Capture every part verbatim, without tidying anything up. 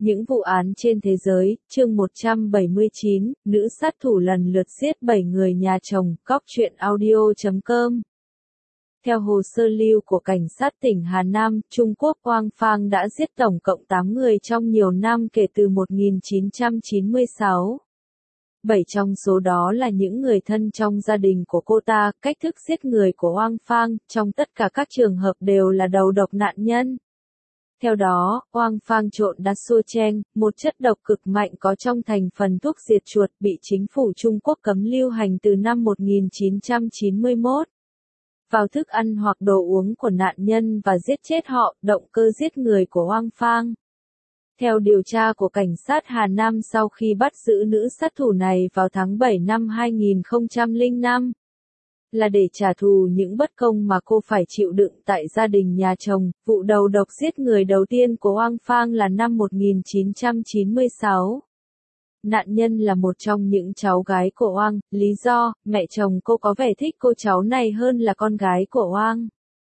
Những vụ án trên thế giới, chương một trăm bảy mươi chín, nữ sát thủ lần lượt giết bảy người nhà chồng, cóc truyện audio chấm com. Theo hồ sơ lưu của cảnh sát tỉnh Hà Nam, Trung Quốc, Oang Phang đã giết tổng cộng tám người trong nhiều năm kể từ một nghìn chín trăm chín mươi sáu. Bảy trong số đó là những người thân trong gia đình của cô ta. Cách thức giết người của Oang Phang, trong tất cả các trường hợp đều là đầu độc nạn nhân. Theo đó, Oang Phang trộn Dasocheng, một chất độc cực mạnh có trong thành phần thuốc diệt chuột, bị chính phủ Trung Quốc cấm lưu hành từ năm một nghìn chín trăm chín mươi mốt. Vào thức ăn hoặc đồ uống của nạn nhân và giết chết họ. Động cơ giết người của Oang Phang. Theo điều tra của cảnh sát Hà Nam, sau khi bắt giữ nữ sát thủ này vào tháng bảy năm hai nghìn không trăm lẻ năm, là để trả thù những bất công mà cô phải chịu đựng tại gia đình nhà chồng. Vụ đầu độc giết người đầu tiên của Oang Phang là năm một nghìn chín trăm chín mươi sáu. Nạn nhân là một trong những cháu gái của Oang, lý do, mẹ chồng cô có vẻ thích cô cháu này hơn là con gái của Oang.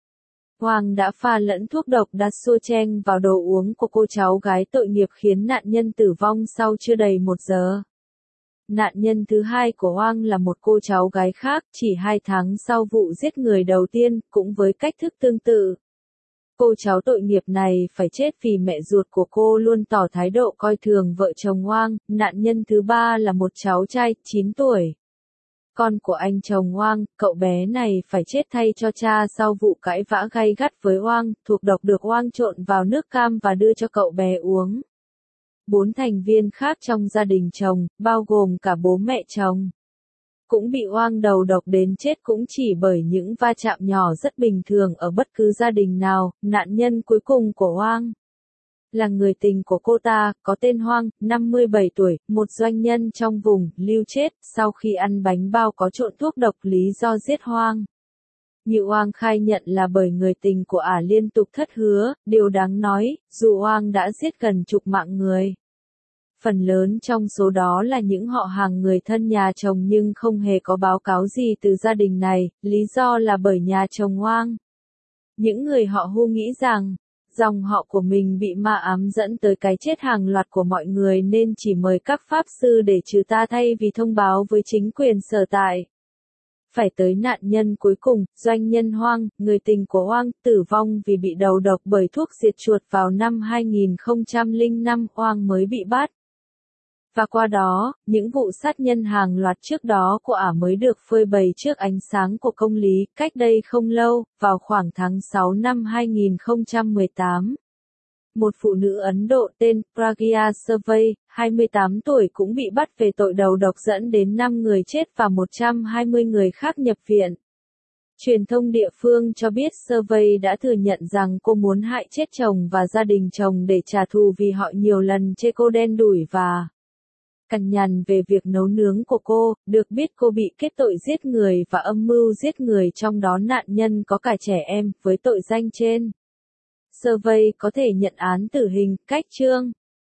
Oang đã pha lẫn thuốc độc Dasocheng vào đồ uống của cô cháu gái tội nghiệp khiến nạn nhân tử vong sau chưa đầy một giờ. Nạn nhân thứ hai của Oang là một cô cháu gái khác, chỉ hai tháng sau vụ giết người đầu tiên, cũng với cách thức tương tự. Cô cháu tội nghiệp này phải chết vì mẹ ruột của cô luôn tỏ thái độ coi thường vợ chồng Oang. Nạn nhân thứ ba là một cháu trai, chín tuổi. Con của anh chồng Oang, cậu bé này phải chết thay cho cha sau vụ cãi vã gay gắt với Oang. Thuộc độc được Oang trộn vào nước cam và đưa cho cậu bé uống. Bốn thành viên khác trong gia đình chồng, bao gồm cả bố mẹ chồng, cũng bị Oang đầu độc đến chết cũng chỉ bởi những va chạm nhỏ rất bình thường ở bất cứ gia đình nào. Nạn nhân cuối cùng của Oang là người tình của cô ta, có tên Hoang, năm mươi bảy tuổi, một doanh nhân trong vùng, lưu chết sau khi ăn bánh bao có trộn thuốc độc. Lý do giết Hoang, như Oang khai nhận, là bởi người tình của ả liên tục thất hứa. Điều đáng nói, dù Oang đã giết gần chục mạng người, phần lớn trong số đó là những họ hàng người thân nhà chồng, nhưng không hề có báo cáo gì từ gia đình này. Lý do là bởi nhà chồng Oang, những người họ Hu nghĩ rằng dòng họ của mình bị ma ám dẫn tới cái chết hàng loạt của mọi người, nên chỉ mời các pháp sư để trừ tà thay vì thông báo với chính quyền sở tại. Phải tới nạn nhân cuối cùng, doanh nhân Hoang, người tình của Oang, tử vong vì bị đầu độc bởi thuốc diệt chuột vào năm hai nghìn không trăm lẻ năm, Oang mới bị bắt. Và qua đó, những vụ sát nhân hàng loạt trước đó của ả mới được phơi bày trước ánh sáng của công lý. Cách đây không lâu, vào khoảng tháng sáu năm hai nghìn không trăm mười tám, một phụ nữ Ấn Độ tên Pragya Survey, hai mươi tám tuổi, cũng bị bắt về tội đầu độc dẫn đến năm người chết và một trăm hai mươi người khác nhập viện. Truyền thông địa phương cho biết Survey đã thừa nhận rằng cô muốn hại chết chồng và gia đình chồng để trả thù vì họ nhiều lần chê cô đen đủi và cằn nhằn về việc nấu nướng của cô. Được biết cô bị kết tội giết người và âm mưu giết người, trong đó nạn nhân có cả trẻ em. Với tội danh trên, Survey có thể nhận án tử hình. Cách chương